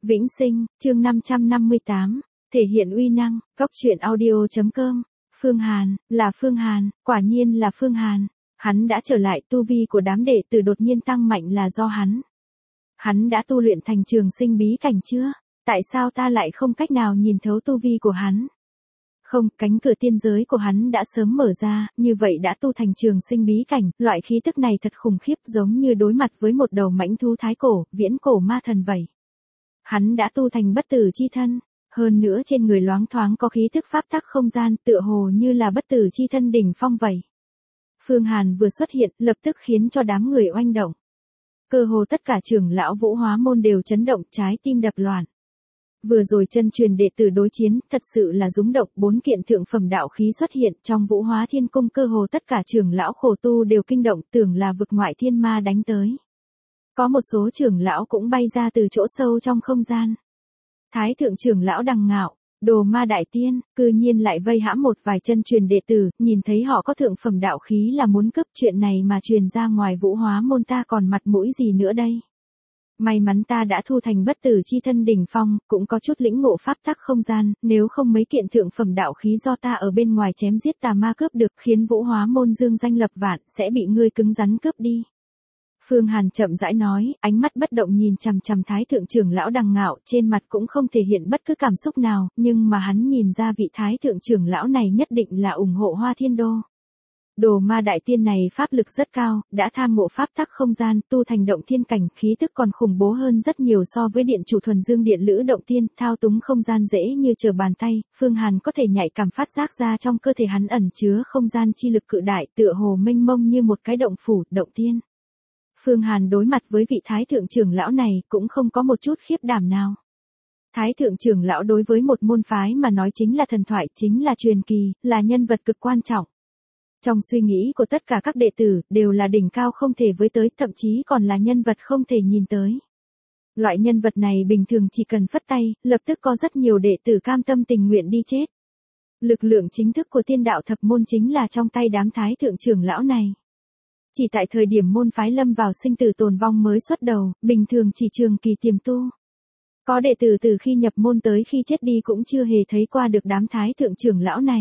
Vĩnh Sinh, chương 558, thể hiện uy năng, góc truyện audio.com. Phương Hàn, là Phương Hàn, quả nhiên là Phương Hàn. Hắn đã trở lại, tu vi của đám đệ tử đột nhiên tăng mạnh là do hắn. Hắn đã tu luyện thành trường sinh bí cảnh chưa? Tại sao ta lại không cách nào nhìn thấu tu vi của hắn? Không, cánh cửa tiên giới của hắn đã sớm mở ra, như vậy đã tu thành trường sinh bí cảnh, loại khí tức này thật khủng khiếp, giống như đối mặt với một đầu mãnh thú thái cổ, viễn cổ ma thần vậy. Hắn đã tu thành bất tử chi thân, hơn nữa trên người loáng thoáng có khí tức pháp tắc không gian, tựa hồ như là bất tử chi thân đỉnh phong vậy. Phương Hàn vừa xuất hiện, lập tức khiến cho đám người oanh động. Cơ hồ tất cả trưởng lão Vũ Hóa môn đều chấn động, trái tim đập loạn. Vừa rồi chân truyền đệ tử đối chiến, thật sự là rúng động, 4 kiện thượng phẩm đạo khí xuất hiện trong Vũ Hóa Thiên Cung, cơ hồ tất cả trưởng lão khổ tu đều kinh động, tưởng là vực ngoại thiên ma đánh tới. Có một số trưởng lão cũng bay ra từ chỗ sâu trong không gian. Thái thượng trưởng lão Đằng Ngạo, Đồ Ma Đại Tiên, cư nhiên lại vây hãm một vài chân truyền đệ tử, nhìn thấy họ có thượng phẩm đạo khí là muốn cướp, chuyện này mà truyền ra ngoài Vũ Hóa môn ta còn mặt mũi gì nữa đây. May mắn ta đã thu thành bất tử chi thân đỉnh phong, cũng có chút lĩnh ngộ pháp tắc không gian, nếu không mấy kiện thượng phẩm đạo khí do ta ở bên ngoài chém giết tà ma cướp được, khiến Vũ Hóa môn dương danh lập vạn, sẽ bị ngươi cứng rắn cướp đi. Phương Hàn chậm rãi nói, ánh mắt bất động nhìn chằm chằm Thái thượng trưởng lão Đằng Ngạo, trên mặt cũng không thể hiện bất cứ cảm xúc nào, nhưng mà hắn nhìn ra vị Thái thượng trưởng lão này nhất định là ủng hộ Hoa Thiên Đô. Đồ Ma Đại Tiên này pháp lực rất cao, đã tham ngộ pháp tắc không gian, tu thành động thiên cảnh, khí tức còn khủng bố hơn rất nhiều so với điện chủ thuần dương điện lữ động tiên, thao túng không gian dễ như trở bàn tay, Phương Hàn có thể nhạy cảm phát giác ra trong cơ thể hắn ẩn chứa không gian chi lực cự đại, tựa hồ mênh mông như một cái động phủ, động tiên. Phương Hàn đối mặt với vị Thái thượng trưởng lão này cũng không có một chút khiếp đảm nào. Thái thượng trưởng lão đối với một môn phái mà nói chính là thần thoại, chính là truyền kỳ, là nhân vật cực quan trọng. Trong suy nghĩ của tất cả các đệ tử, đều là đỉnh cao không thể với tới, thậm chí còn là nhân vật không thể nhìn tới. Loại nhân vật này bình thường chỉ cần phất tay, lập tức có rất nhiều đệ tử cam tâm tình nguyện đi chết. Lực lượng chính thức của tiên đạo thập môn chính là trong tay đám Thái thượng trưởng lão này. Chỉ tại thời điểm môn phái lâm vào sinh tử tồn vong mới xuất đầu, bình thường chỉ trường kỳ tiềm tu. Có đệ tử từ khi nhập môn tới khi chết đi cũng chưa hề thấy qua được đám Thái thượng trưởng lão này.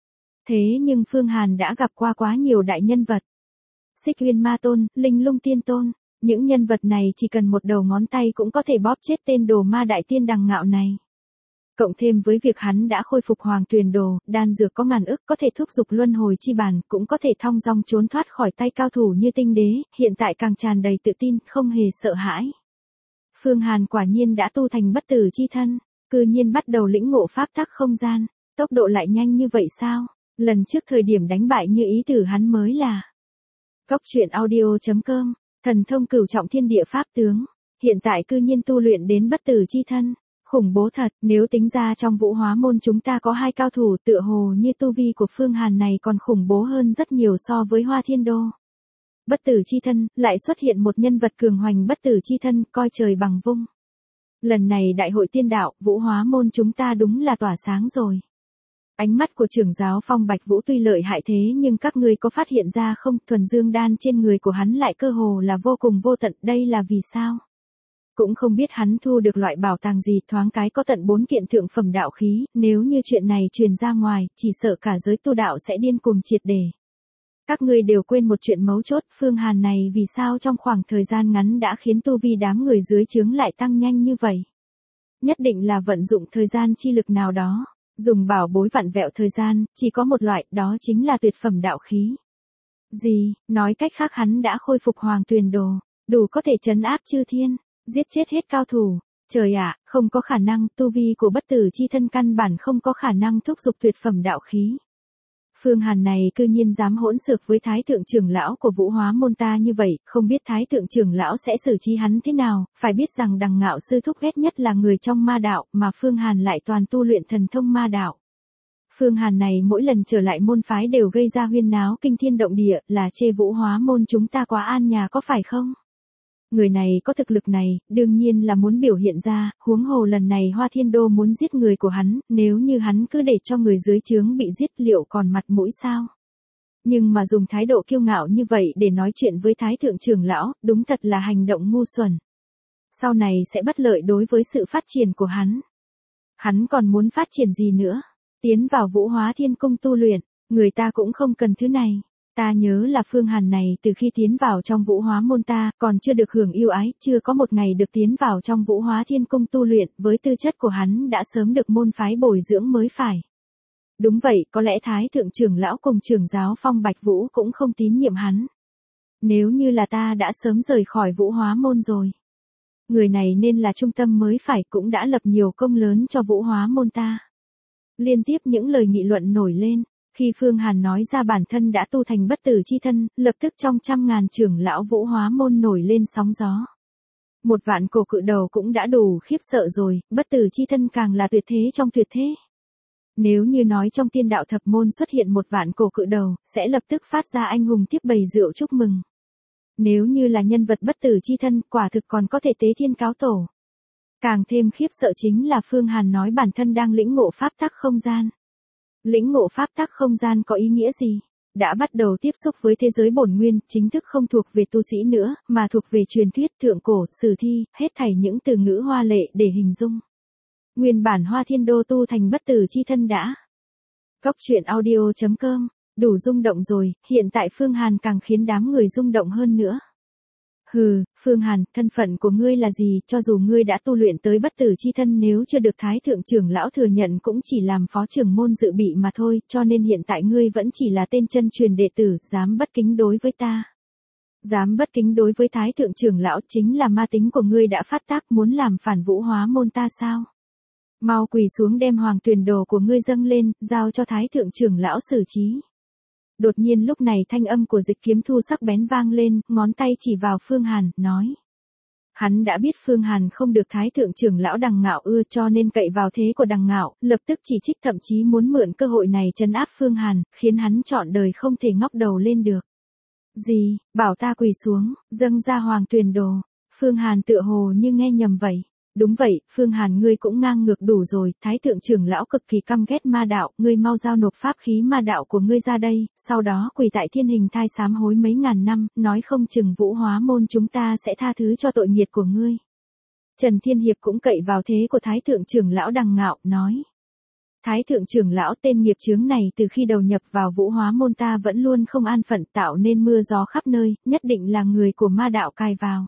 Thế nhưng Phương Hàn đã gặp qua quá nhiều đại nhân vật. Xích Huyên Ma Tôn, Linh Lung Tiên Tôn, những nhân vật này chỉ cần một đầu ngón tay cũng có thể bóp chết tên Đồ Ma Đại Tiên Đằng Ngạo này. Cộng thêm với việc hắn đã khôi phục Hoàng Tuyền Đồ, đan dược có ngàn ức, có thể thúc giục luân hồi chi bản, cũng có thể thong dong trốn thoát khỏi tay cao thủ như Tinh Đế, hiện tại càng tràn đầy tự tin, không hề sợ hãi. Phương Hàn quả nhiên đã tu thành bất tử chi thân, cư nhiên bắt đầu lĩnh ngộ pháp tắc không gian, tốc độ lại nhanh như vậy sao? Lần trước thời điểm đánh bại như ý tử hắn mới là. Góc truyện audio.com, thần thông cửu trọng thiên địa pháp tướng, hiện tại cư nhiên tu luyện đến bất tử chi thân. Khủng bố thật, nếu tính ra trong Vũ Hóa môn chúng ta có 2 cao thủ, tựa hồ như tu vi của Phương Hàn này còn khủng bố hơn rất nhiều so với Hoa Thiên Đô. Bất tử chi thân, lại xuất hiện một nhân vật cường hoành bất tử chi thân, coi trời bằng vung. Lần này đại hội tiên đạo, Vũ Hóa môn chúng ta đúng là tỏa sáng rồi. Ánh mắt của trưởng giáo Phong Bạch Vũ tuy lợi hại thế nhưng các ngươi có phát hiện ra không, thuần dương đan trên người của hắn lại cơ hồ là vô cùng vô tận, đây là vì sao? Cũng không biết hắn thu được loại bảo tàng gì, thoáng cái có tận 4 kiện thượng phẩm đạo khí, nếu như chuyện này truyền ra ngoài, chỉ sợ cả giới tu đạo sẽ điên cuồng triệt để. Các ngươi đều quên một chuyện mấu chốt, Phương Hàn này vì sao trong khoảng thời gian ngắn đã khiến tu vi đám người dưới trướng lại tăng nhanh như vậy? Nhất định là vận dụng thời gian chi lực nào đó, dùng bảo bối vặn vẹo thời gian, chỉ có một loại, đó chính là tuyệt phẩm đạo khí. Gì, nói cách khác hắn đã khôi phục Hoàng Tuyền Đồ, đủ có thể trấn áp chư thiên. Giết chết hết cao thủ, trời ạ, không có khả năng, tu vi của bất tử chi thân căn bản không có khả năng thúc giục tuyệt phẩm đạo khí. Phương Hàn này cư nhiên dám hỗn xược với Thái thượng trưởng lão của Vũ Hóa môn ta như vậy, không biết Thái thượng trưởng lão sẽ xử trí hắn thế nào, phải biết rằng Đằng Ngạo sư thúc ghét nhất là người trong ma đạo, mà Phương Hàn lại toàn tu luyện thần thông ma đạo. Phương Hàn này mỗi lần trở lại môn phái đều gây ra huyên náo kinh thiên động địa, là chê Vũ Hóa môn chúng ta quá an nhà có phải không? Người này có thực lực này, đương nhiên là muốn biểu hiện ra, huống hồ lần này Hoa Thiên Đô muốn giết người của hắn, nếu như hắn cứ để cho người dưới trướng bị giết liệu còn mặt mũi sao? Nhưng mà dùng thái độ kiêu ngạo như vậy để nói chuyện với Thái thượng trưởng lão, đúng thật là hành động ngu xuẩn. sau này sẽ bất lợi đối với sự phát triển của hắn. Hắn còn muốn phát triển gì nữa? Tiến vào Vũ Hóa Thiên Cung tu luyện, người ta cũng không cần thứ này. Ta nhớ là Phương Hàn này từ khi tiến vào trong Vũ Hóa môn ta, còn chưa được hưởng yêu ái, chưa có một ngày được tiến vào trong Vũ Hóa Thiên Cung tu luyện, với tư chất của hắn đã sớm được môn phái bồi dưỡng mới phải. Đúng vậy, có lẽ Thái Thượng trưởng lão cùng trưởng giáo Phong Bạch Vũ cũng không tín nhiệm hắn. Nếu như là ta đã sớm rời khỏi Vũ Hóa môn rồi. Người này nên là trung tâm mới phải, cũng đã lập nhiều công lớn cho Vũ Hóa môn ta. Liên tiếp những lời nghị luận nổi lên, khi Phương Hàn nói ra bản thân đã tu thành bất tử chi thân, lập tức trong trăm ngàn trưởng lão Vũ Hóa môn nổi lên sóng gió. Một vạn cổ cự đầu cũng đã đủ khiếp sợ rồi, bất tử chi thân càng là tuyệt thế trong tuyệt thế. Nếu như nói trong Tiên Đạo Thập môn xuất hiện một vạn cổ cự đầu, sẽ lập tức phát ra anh hùng tiếp bày rượu chúc mừng. Nếu như là nhân vật bất tử chi thân, quả thực còn có thể tế thiên cáo tổ. Càng thêm khiếp sợ chính là Phương Hàn nói bản thân đang lĩnh ngộ pháp tắc không gian. Lĩnh ngộ pháp tắc không gian có ý nghĩa gì? Đã bắt đầu tiếp xúc với thế giới bổn nguyên, chính thức không thuộc về tu sĩ nữa, mà thuộc về truyền thuyết, thượng cổ, sử thi, hết thảy những từ ngữ hoa lệ để hình dung. Nguyên bản Hoa Thiên Đô tu thành bất tử chi thân đã. Cốc truyện audio.com, đủ rung động rồi, hiện tại Phương Hàn càng khiến đám người rung động hơn nữa. Hừ, Phương Hàn, thân phận của ngươi là gì, cho dù ngươi đã tu luyện tới bất tử chi thân, nếu chưa được Thái Thượng trưởng lão thừa nhận cũng chỉ làm phó trưởng môn dự bị mà thôi, cho nên hiện tại ngươi vẫn chỉ là tên chân truyền đệ tử, dám bất kính đối với ta. Dám bất kính đối với Thái Thượng trưởng lão, chính là ma tính của ngươi đã phát tác, muốn làm phản Vũ Hóa môn ta sao? Mau quỳ xuống đem hoàng tuyển đồ của ngươi dâng lên, giao cho Thái Thượng trưởng lão xử trí. Đột nhiên lúc này thanh âm của Dịch Kiếm Thu sắc bén vang lên, ngón tay chỉ vào Phương Hàn, nói. Hắn đã biết Phương Hàn không được Thái Thượng trưởng lão Đằng Ngạo ưa, cho nên cậy vào thế của Đằng Ngạo, lập tức chỉ trích, thậm chí muốn mượn cơ hội này trấn áp Phương Hàn, khiến hắn trọn đời không thể ngóc đầu lên được. Gì, bảo ta quỳ xuống, dâng ra hoàng tuyển đồ. Phương Hàn tựa hồ như nghe nhầm vậy. Đúng vậy, Phương Hàn ngươi cũng ngang ngược đủ rồi, Thái Thượng trưởng lão cực kỳ căm ghét ma đạo, ngươi mau giao nộp pháp khí ma đạo của ngươi ra đây, sau đó quỳ tại thiên hình thai sám hối mấy ngàn năm, nói không chừng Vũ Hóa môn chúng ta sẽ tha thứ cho tội nghiệt của ngươi. Trần Thiên Hiệp cũng cậy vào thế của Thái Thượng trưởng lão Đằng Ngạo, nói. Thái Thượng trưởng lão tên nghiệp chướng này từ khi đầu nhập vào Vũ Hóa môn ta vẫn luôn không an phận, tạo nên mưa gió khắp nơi, nhất định là người của ma đạo cai vào.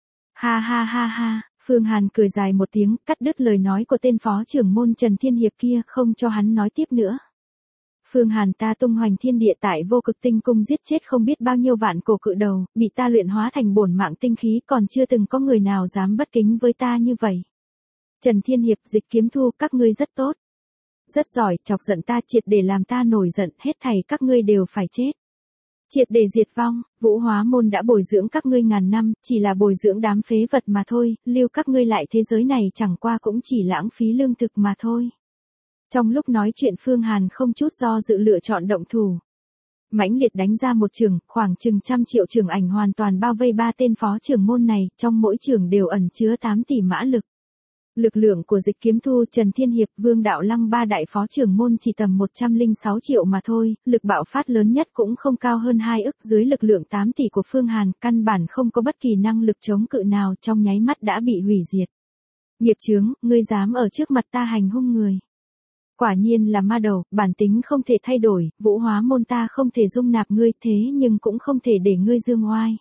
Ha ha ha ha. Phương Hàn cười dài một tiếng, cắt đứt lời nói của tên phó trưởng môn Trần Thiên Hiệp kia, không cho hắn nói tiếp nữa. Phương Hàn ta tung hoành thiên địa tại Vô Cực Tinh Cung giết chết không biết bao nhiêu vạn cổ cự đầu, bị ta luyện hóa thành bổn mạng tinh khí, còn chưa từng có người nào dám bất kính với ta như vậy. Trần Thiên Hiệp, Dịch Kiếm Thu, các ngươi rất tốt. Rất giỏi, chọc giận ta, triệt để làm ta nổi giận, hết thảy các ngươi đều phải chết. Triệt để diệt vong, Vũ Hóa môn đã bồi dưỡng các ngươi ngàn năm, chỉ là bồi dưỡng đám phế vật mà thôi, lưu các ngươi lại thế giới này chẳng qua cũng chỉ lãng phí lương thực mà thôi. Trong lúc nói chuyện Phương Hàn không chút do dự lựa chọn động thủ. Mãnh liệt đánh ra một trường, khoảng chừng 100 triệu trường ảnh hoàn toàn bao vây ba tên phó trưởng môn này, trong mỗi trường đều ẩn chứa 8 tỷ mã lực. Lực lượng của Dịch Kiếm Thu, Trần Thiên Hiệp, Vương Đạo Lăng ba đại phó trưởng môn chỉ tầm 106 triệu mà thôi, lực bạo phát lớn nhất cũng không cao hơn 2 ức, dưới lực lượng 8 tỷ của Phương Hàn, căn bản không có bất kỳ năng lực chống cự nào, trong nháy mắt đã bị hủy diệt. Nghiệp chướng, ngươi dám ở trước mặt ta hành hung người. Quả nhiên là ma đầu, bản tính không thể thay đổi, Vũ Hóa môn ta không thể dung nạp ngươi, thế nhưng cũng không thể để ngươi dương oai.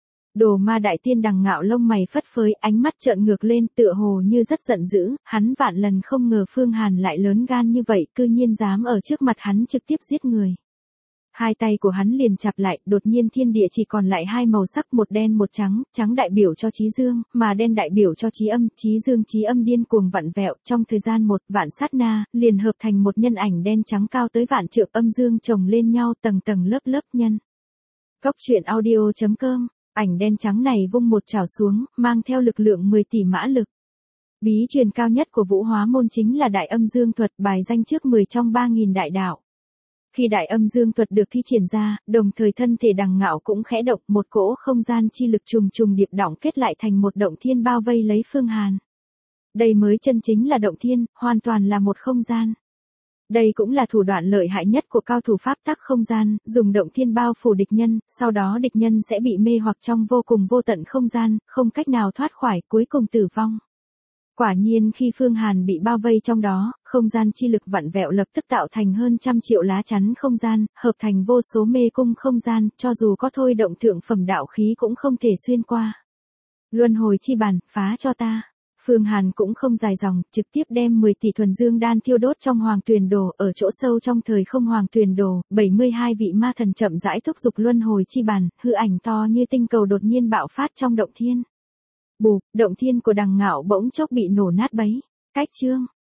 Đồ ma đại tiên Đằng Ngạo lông mày phất phới, ánh mắt trợn ngược lên, tựa hồ như rất giận dữ, hắn vạn lần không ngờ Phương Hàn lại lớn gan như vậy, cư nhiên dám ở trước mặt hắn trực tiếp giết người. Hai tay của hắn liền chặp lại, đột nhiên thiên địa chỉ còn lại hai màu sắc, một đen một trắng, trắng đại biểu cho chí dương, mà đen đại biểu cho chí âm, chí dương chí âm điên cuồng vặn vẹo, trong thời gian một vạn sát na, liền hợp thành một nhân ảnh đen trắng cao tới vạn trượng, âm dương chồng lên nhau, tầng tầng lớp lớp nhân. Cốc truyện audio.com. Ảnh đen trắng này vung một chảo xuống, mang theo lực lượng 10 tỷ mã lực. Bí truyền cao nhất của Vũ Hóa môn chính là Đại Âm Dương Thuật, bài danh trước 10 trong 3000 đại đạo. Khi Đại Âm Dương Thuật được thi triển ra, đồng thời thân thể Đằng Ngạo cũng khẽ động, một cỗ không gian chi lực trùng trùng điệp đọng kết lại thành một động thiên bao vây lấy Phương Hàn. Đây mới chân chính là động thiên, hoàn toàn là một không gian. Đây cũng là thủ đoạn lợi hại nhất của cao thủ pháp tắc không gian, dùng động thiên bao phủ địch nhân, sau đó địch nhân sẽ bị mê hoặc trong vô cùng vô tận không gian, không cách nào thoát khỏi, cuối cùng tử vong. Quả nhiên khi Phương Hàn bị bao vây trong đó, không gian chi lực vặn vẹo lập tức tạo thành hơn 100 triệu lá chắn không gian, hợp thành vô số mê cung không gian, cho dù có thôi động thượng phẩm đạo khí cũng không thể xuyên qua. Luân hồi chi bản, phá cho ta. Phương Hàn cũng không dài dòng, trực tiếp đem 10 tỷ thuần dương đan thiêu đốt trong hoàng tuyền đồ, ở chỗ sâu trong thời không hoàng tuyền đồ, 72 vị ma thần chậm rãi thúc dục luân hồi chi bản, hư ảnh to như tinh cầu đột nhiên bạo phát trong động thiên. Bụp, động thiên của Đằng Ngạo bỗng chốc bị nổ nát bấy. Cách chương